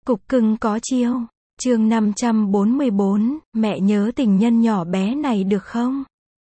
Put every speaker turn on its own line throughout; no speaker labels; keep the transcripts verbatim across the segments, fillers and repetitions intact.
Cục cưng có chiêu. Chương năm trăm bốn mươi bốn, mẹ nhớ tình nhân nhỏ bé này được không?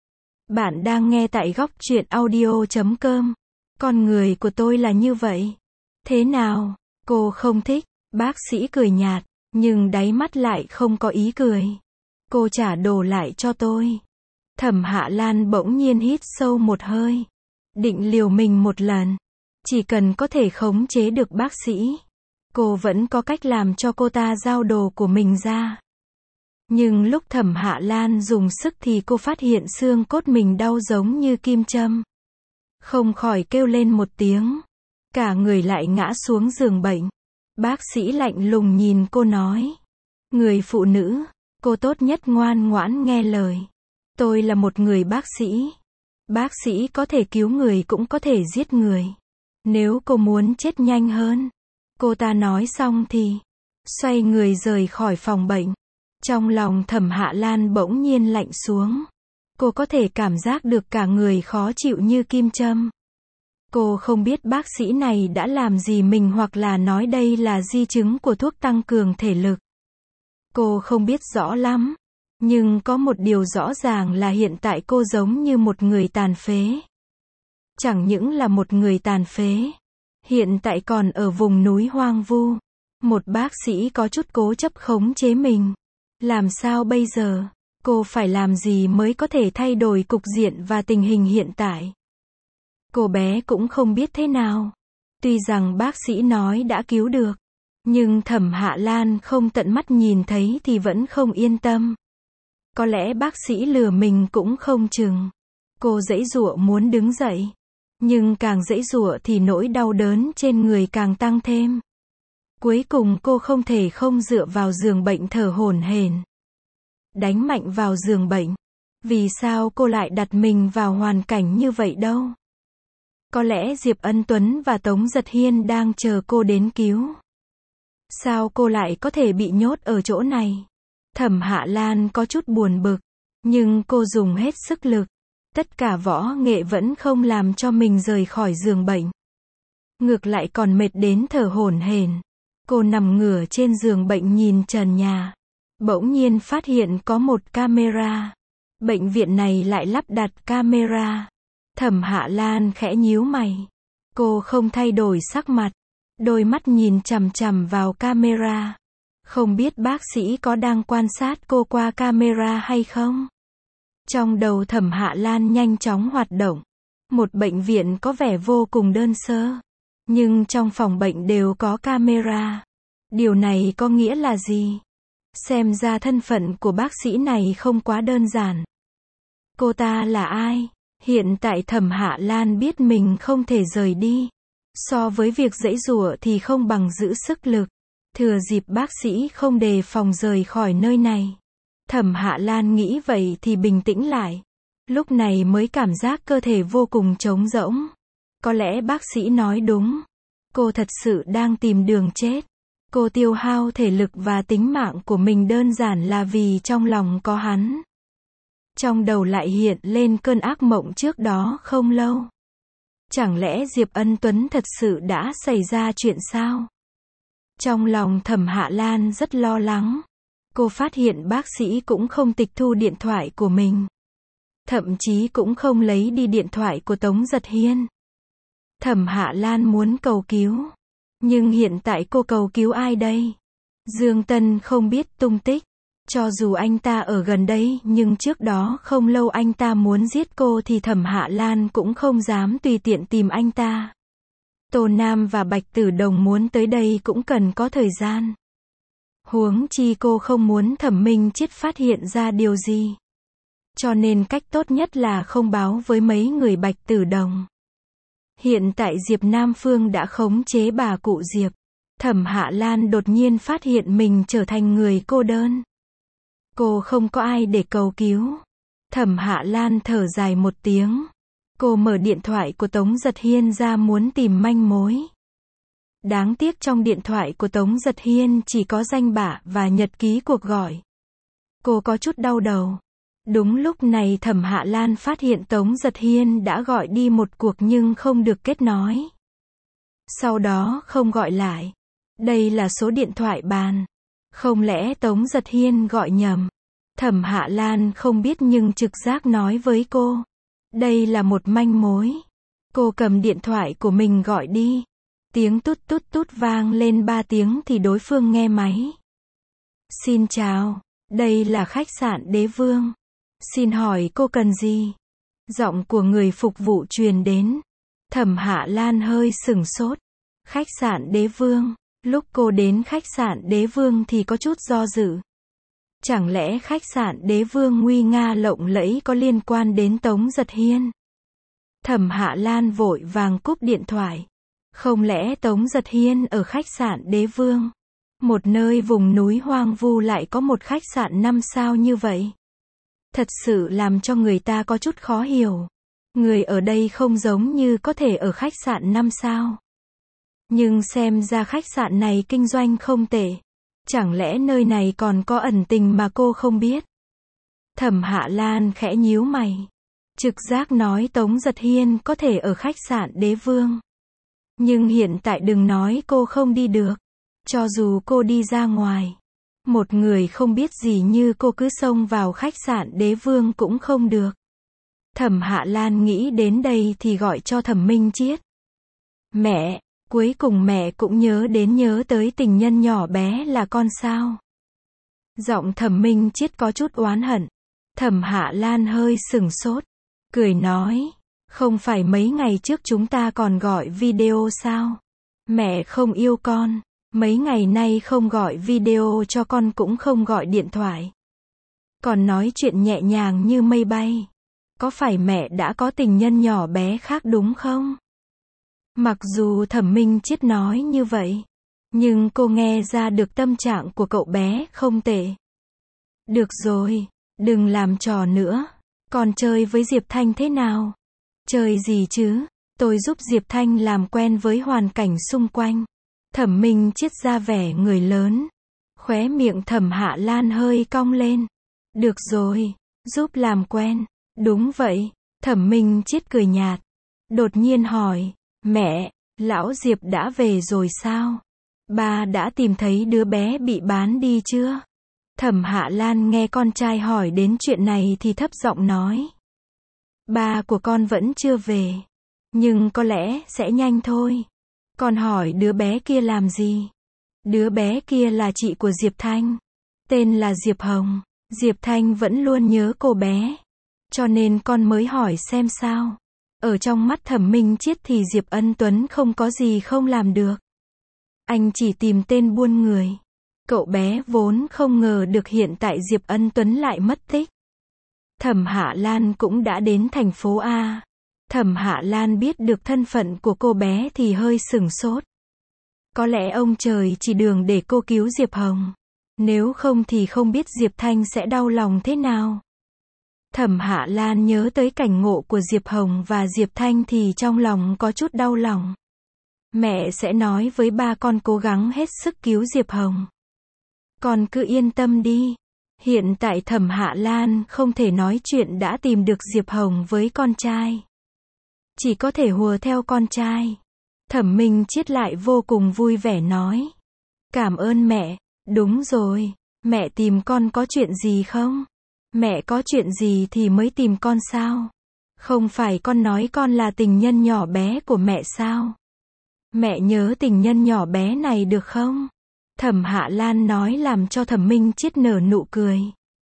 Bạn đang nghe tại góc truyện audio chấm com. Con người của tôi là như vậy. Thế nào? Cô không thích. Bác sĩ cười nhạt, nhưng đáy mắt lại không có ý cười. Cô trả đồ lại cho tôi. Thẩm Hạ Lan bỗng nhiên hít sâu một hơi. Định liều mình một lần. Chỉ cần có thể khống chế được bác sĩ, cô vẫn có cách làm cho cô ta giao đồ của mình ra. Nhưng lúc Thẩm Hạ Lan dùng sức thì cô phát hiện xương cốt mình đau giống như kim châm. Không khỏi kêu lên một tiếng. Cả người lại ngã xuống giường bệnh. Bác sĩ lạnh lùng nhìn cô nói. Người phụ nữ, cô tốt nhất ngoan ngoãn nghe lời. Tôi là một người bác sĩ. Bác sĩ có thể cứu người cũng có thể giết người. Nếu cô muốn chết nhanh hơn. Cô ta nói xong thì xoay người rời khỏi phòng bệnh. Trong lòng Thẩm Hạ Lan bỗng nhiên lạnh xuống. Cô có thể cảm giác được cả người khó chịu như kim châm. Cô không biết bác sĩ này đã làm gì mình hoặc là nói đây là di chứng của thuốc tăng cường thể lực. Cô không biết rõ lắm. Nhưng có một điều rõ ràng là hiện tại cô giống như một người tàn phế. Chẳng những là một người tàn phế. Hiện tại còn ở vùng núi hoang vu. Một bác sĩ có chút cố chấp khống chế mình. Làm sao bây giờ? Cô phải làm gì mới có thể thay đổi cục diện và tình hình hiện tại? Cô bé cũng không biết thế nào. Tuy rằng bác sĩ nói đã cứu được. Nhưng Thẩm Hạ Lan không tận mắt nhìn thấy thì vẫn không yên tâm. Có lẽ bác sĩ lừa mình cũng không chừng. Cô giãy giụa muốn đứng dậy. Nhưng càng giãy giụa thì nỗi đau đớn trên người càng tăng thêm. Cuối cùng cô không thể không dựa vào giường bệnh thở hổn hển. Đánh mạnh vào giường bệnh. Vì sao cô lại đặt mình vào hoàn cảnh như vậy đâu? Có lẽ Diệp Ân Tuấn và Tống Giật Hiên đang chờ cô đến cứu. Sao cô lại có thể bị nhốt ở chỗ này? Thẩm Hạ Lan có chút buồn bực. Nhưng cô dùng hết sức lực. Tất cả võ nghệ vẫn không làm cho mình rời khỏi giường bệnh. Ngược lại còn mệt đến thở hổn hển. Cô nằm ngửa trên giường bệnh nhìn trần nhà. Bỗng nhiên phát hiện có một camera. Bệnh viện này lại lắp đặt camera. Thẩm Hạ Lan khẽ nhíu mày. Cô không thay đổi sắc mặt. Đôi mắt nhìn chằm chằm vào camera. Không biết bác sĩ có đang quan sát cô qua camera hay không? Trong đầu Thẩm Hạ Lan nhanh chóng hoạt động. Một bệnh viện có vẻ vô cùng đơn sơ. Nhưng trong phòng bệnh đều có camera. Điều này có nghĩa là gì? Xem ra thân phận của bác sĩ này không quá đơn giản. Cô ta là ai? Hiện tại Thẩm Hạ Lan biết mình không thể rời đi. So với việc giãy giụa thì không bằng giữ sức lực. Thừa dịp bác sĩ không đề phòng rời khỏi nơi này. Thẩm Hạ Lan nghĩ vậy thì bình tĩnh lại. Lúc này mới cảm giác cơ thể vô cùng trống rỗng. Có lẽ bác sĩ nói đúng. Cô thật sự đang tìm đường chết. Cô tiêu hao thể lực và tính mạng của mình đơn giản là vì trong lòng có hắn. Trong đầu lại hiện lên cơn ác mộng trước đó không lâu. Chẳng lẽ Diệp Ân Tuấn thật sự đã xảy ra chuyện sao? Trong lòng Thẩm Hạ Lan rất lo lắng. Cô phát hiện bác sĩ cũng không tịch thu điện thoại của mình. Thậm chí cũng không lấy đi điện thoại của Tống Giật Hiên. Thẩm Hạ Lan muốn cầu cứu. Nhưng hiện tại cô cầu cứu ai đây? Dương Tân không biết tung tích. Cho dù anh ta ở gần đây nhưng trước đó không lâu anh ta muốn giết cô thì Thẩm Hạ Lan cũng không dám tùy tiện tìm anh ta. Tô Nam và Bạch Tử Đồng muốn tới đây cũng cần có thời gian. Huống chi cô không muốn Thẩm Minh Chết phát hiện ra điều gì. Cho nên cách tốt nhất là không báo với mấy người Bạch Tử Đồng. Hiện tại Diệp Nam Phương đã khống chế bà cụ Diệp. Thẩm Hạ Lan đột nhiên phát hiện mình trở thành người cô đơn. Cô không có ai để cầu cứu. Thẩm Hạ Lan thở dài một tiếng. Cô mở điện thoại của Tống Giật Hiên ra muốn tìm manh mối. Đáng tiếc trong điện thoại của Tống Giật Hiên chỉ có danh bạ và nhật ký cuộc gọi. Cô có chút đau đầu. Đúng lúc này Thẩm Hạ Lan phát hiện Tống Giật Hiên đã gọi đi một cuộc nhưng không được kết nối. Sau đó không gọi lại. Đây là số điện thoại bàn. Không lẽ Tống Giật Hiên gọi nhầm? Thẩm Hạ Lan không biết nhưng trực giác nói với cô. Đây là một manh mối. Cô cầm điện thoại của mình gọi đi. Tiếng tút tút tút vang lên ba tiếng thì đối phương nghe máy. Xin chào, đây là khách sạn Đế Vương. Xin hỏi cô cần gì? Giọng của người phục vụ truyền đến. Thẩm Hạ Lan hơi sửng sốt. Khách sạn Đế Vương. Lúc cô đến khách sạn Đế Vương thì có chút do dự. Chẳng lẽ khách sạn Đế Vương nguy nga lộng lẫy có liên quan đến Tống Giật Hiên? Thẩm Hạ Lan vội vàng cúp điện thoại. Không lẽ Tống Giật Hiên ở khách sạn Đế Vương? Một nơi vùng núi hoang vu lại có một khách sạn năm sao như vậy? Thật sự làm cho người ta có chút khó hiểu. Người ở đây không giống như có thể ở khách sạn năm sao. Nhưng xem ra khách sạn này kinh doanh không tệ. Chẳng lẽ nơi này còn có ẩn tình mà cô không biết? Thẩm Hạ Lan khẽ nhíu mày. Trực giác nói Tống Giật Hiên có thể ở khách sạn Đế Vương. Nhưng hiện tại đừng nói cô không đi được. Cho dù cô đi ra ngoài, một người không biết gì như cô cứ xông vào khách sạn Đế Vương cũng không được. Thẩm Hạ Lan nghĩ đến đây thì gọi cho Thẩm Minh Chiết. Mẹ, cuối cùng mẹ cũng nhớ đến nhớ tới tình nhân nhỏ bé là con sao? Giọng Thẩm Minh Chiết có chút oán hận. Thẩm Hạ Lan hơi sửng sốt, cười nói, không phải mấy ngày trước chúng ta còn gọi video sao? Mẹ không yêu con, mấy ngày nay không gọi video cho con cũng không gọi điện thoại. Còn nói chuyện nhẹ nhàng như mây bay. Có phải mẹ đã có tình nhân nhỏ bé khác đúng không? Mặc dù Thẩm Minh Chiết nói như vậy, nhưng cô nghe ra được tâm trạng của cậu bé không tệ. Được rồi, đừng làm trò nữa. Con chơi với Diệp Thanh thế nào? Chơi gì chứ? Tôi giúp Diệp Thanh làm quen với hoàn cảnh xung quanh. Thẩm Minh Chiết ra vẻ người lớn. Khóe miệng Thẩm Hạ Lan hơi cong lên. Được rồi, giúp làm quen. Đúng vậy. Thẩm Minh Chiết cười nhạt. Đột nhiên hỏi, mẹ, lão Diệp đã về rồi sao? Ba đã tìm thấy đứa bé bị bán đi chưa? Thẩm Hạ Lan nghe con trai hỏi đến chuyện này thì thấp giọng nói. Ba của con vẫn chưa về. Nhưng có lẽ sẽ nhanh thôi. Con hỏi đứa bé kia làm gì? Đứa bé kia là chị của Diệp Thanh. Tên là Diệp Hồng. Diệp Thanh vẫn luôn nhớ cô bé. Cho nên con mới hỏi xem sao. Ở trong mắt Thẩm Minh Chiết thì Diệp Ân Tuấn không có gì không làm được. Anh chỉ tìm tên buôn người. Cậu bé vốn không ngờ được hiện tại Diệp Ân Tuấn lại mất tích. Thẩm Hạ Lan cũng đã đến thành phố A. Thẩm Hạ Lan biết được thân phận của cô bé thì hơi sửng sốt. Có lẽ ông trời chỉ đường để cô cứu Diệp Hồng. Nếu không thì không biết Diệp Thanh sẽ đau lòng thế nào. Thẩm Hạ Lan nhớ tới cảnh ngộ của Diệp Hồng và Diệp Thanh thì trong lòng có chút đau lòng. Mẹ sẽ nói với ba con cố gắng hết sức cứu Diệp Hồng. Con cứ yên tâm đi. Hiện tại Thẩm Hạ Lan không thể nói chuyện đã tìm được Diệp Hồng với con trai. Chỉ có thể hùa theo con trai. Thẩm Minh Chiết lại vô cùng vui vẻ nói. Cảm ơn mẹ. Đúng rồi. Mẹ tìm con có chuyện gì không? Mẹ có chuyện gì thì mới tìm con sao? Không phải con nói con là tình nhân nhỏ bé của mẹ sao? Mẹ nhớ tình nhân nhỏ bé này được không? Thẩm Hạ Lan nói làm cho Thẩm Minh Chiết nở nụ cười.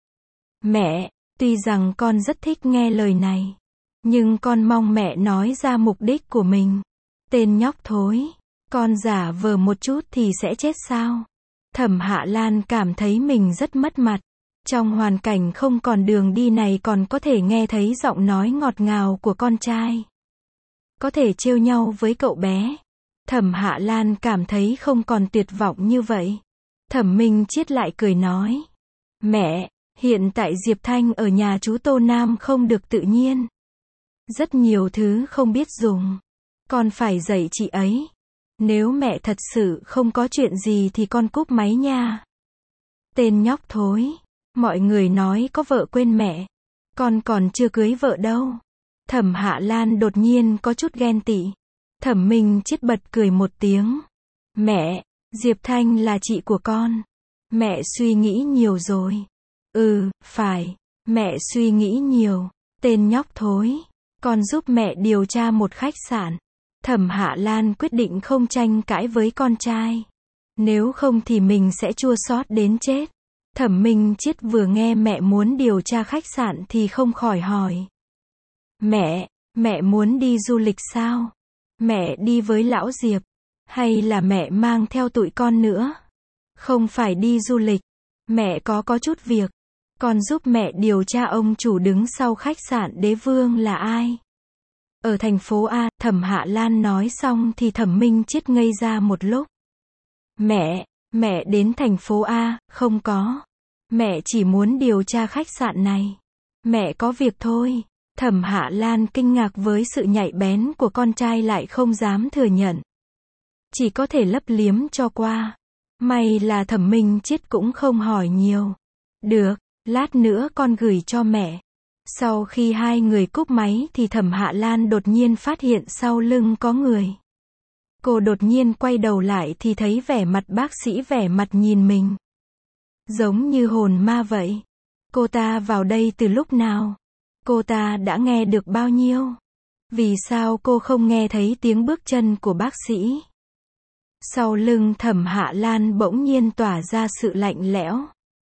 Mẹ, tuy rằng con rất thích nghe lời này, nhưng con mong mẹ nói ra mục đích của mình. Tên nhóc thối, con giả vờ một chút thì sẽ chết sao? Thẩm Hạ Lan cảm thấy mình rất mất mặt. Trong hoàn cảnh không còn đường đi này còn có thể nghe thấy giọng nói ngọt ngào của con trai. Có thể trêu nhau với cậu bé. Thẩm Hạ Lan cảm thấy không còn tuyệt vọng như vậy. Thẩm Minh Chiết lại cười nói. Mẹ, hiện tại Diệp Thanh ở nhà chú Tô Nam không được tự nhiên. Rất nhiều thứ không biết dùng. Con phải dạy chị ấy. Nếu mẹ thật sự không có chuyện gì thì con cúp máy nha. Tên nhóc thối. Mọi người nói có vợ quên mẹ. Con còn chưa cưới vợ đâu. Thẩm Hạ Lan đột nhiên có chút ghen tị. Thẩm Minh Chiết bật cười một tiếng. Mẹ, Diệp Thanh là chị của con. Mẹ suy nghĩ nhiều rồi. Ừ, phải. Mẹ suy nghĩ nhiều. Tên nhóc thối. Con giúp mẹ điều tra một khách sạn. Thẩm Hạ Lan quyết định không tranh cãi với con trai. Nếu không thì mình sẽ chua xót đến chết. Thẩm Minh Chiết vừa nghe mẹ muốn điều tra khách sạn thì không khỏi hỏi. Mẹ, mẹ muốn đi du lịch sao? Mẹ đi với lão Diệp. Hay là mẹ mang theo tụi con nữa? Không phải đi du lịch. Mẹ có có chút việc. Con giúp mẹ điều tra ông chủ đứng sau khách sạn Đế Vương là ai? Ở thành phố A, Thẩm Hạ Lan nói xong thì Thẩm Minh Chiết ngây ra một lúc. Mẹ, mẹ đến thành phố A, không có. Mẹ chỉ muốn điều tra khách sạn này. Mẹ có việc thôi. Thẩm Hạ Lan kinh ngạc với sự nhạy bén của con trai lại không dám thừa nhận. Chỉ có thể lấp liếm cho qua. May là Thẩm Minh Chiết cũng không hỏi nhiều. Được, lát nữa con gửi cho mẹ. Sau khi hai người cúp máy thì Thẩm Hạ Lan đột nhiên phát hiện sau lưng có người. Cô đột nhiên quay đầu lại thì thấy vẻ mặt bác sĩ vẻ mặt nhìn mình. Giống như hồn ma vậy. Cô ta vào đây từ lúc nào? Cô ta đã nghe được bao nhiêu? Vì sao cô không nghe thấy tiếng bước chân của bác sĩ? Sau lưng Thẩm Hạ Lan bỗng nhiên tỏa ra sự lạnh lẽo.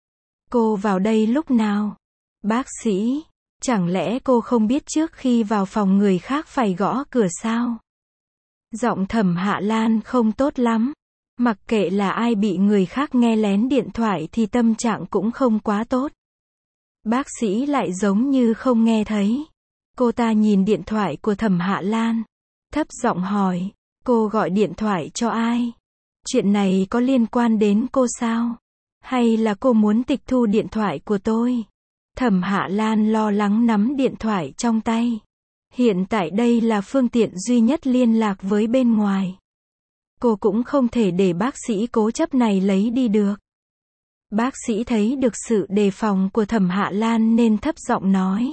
Cô vào đây lúc nào? Bác sĩ, chẳng lẽ cô không biết trước khi vào phòng người khác phải gõ cửa sao? Giọng Thẩm Hạ Lan không tốt lắm. Mặc kệ là ai bị người khác nghe lén điện thoại thì tâm trạng cũng không quá tốt. Bác sĩ lại giống như không nghe thấy. Cô ta nhìn điện thoại của Thẩm Hạ Lan. Thấp giọng hỏi, cô gọi điện thoại cho ai? Chuyện này có liên quan đến cô sao? Hay là cô muốn tịch thu điện thoại của tôi? Thẩm Hạ Lan lo lắng nắm điện thoại trong tay. Hiện tại đây là phương tiện duy nhất liên lạc với bên ngoài. Cô cũng không thể để bác sĩ cố chấp này lấy đi được. Bác sĩ thấy được sự đề phòng của Thẩm Hạ Lan nên thấp giọng nói.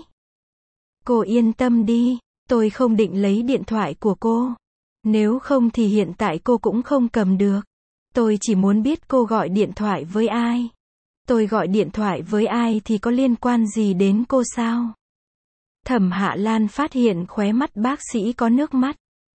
Cô yên tâm đi, tôi không định lấy điện thoại của cô. Nếu không thì hiện tại cô cũng không cầm được. Tôi chỉ muốn biết cô gọi điện thoại với ai. Tôi gọi điện thoại với ai thì có liên quan gì đến cô sao? Thẩm Hạ Lan phát hiện khóe mắt bác sĩ có nước mắt.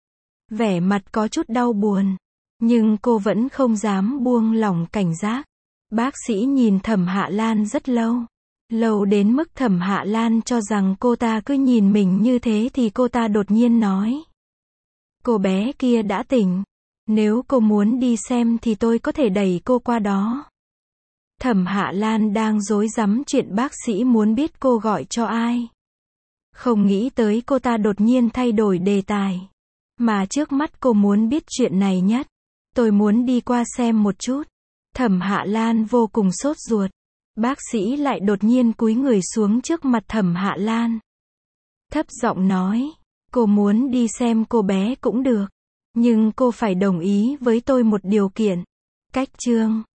Vẻ mặt có chút đau buồn. Nhưng cô vẫn không dám buông lỏng cảnh giác. Bác sĩ nhìn Thẩm Hạ Lan rất lâu. Lâu đến mức Thẩm Hạ Lan cho rằng cô ta cứ nhìn mình như thế thì cô ta đột nhiên nói. Cô bé kia đã tỉnh. Nếu cô muốn đi xem thì tôi có thể đẩy cô qua đó. Thẩm Hạ Lan đang rối rắm chuyện bác sĩ muốn biết cô gọi cho ai. Không nghĩ tới cô ta đột nhiên thay đổi đề tài. Mà trước mắt cô muốn biết chuyện này nhất. Tôi muốn đi qua xem một chút. Thẩm Hạ Lan vô cùng sốt ruột. Bác sĩ lại đột nhiên cúi người xuống trước mặt Thẩm Hạ Lan. Thấp giọng nói, cô muốn đi xem cô bé cũng được. Nhưng cô phải đồng ý với tôi một điều kiện. Cách chương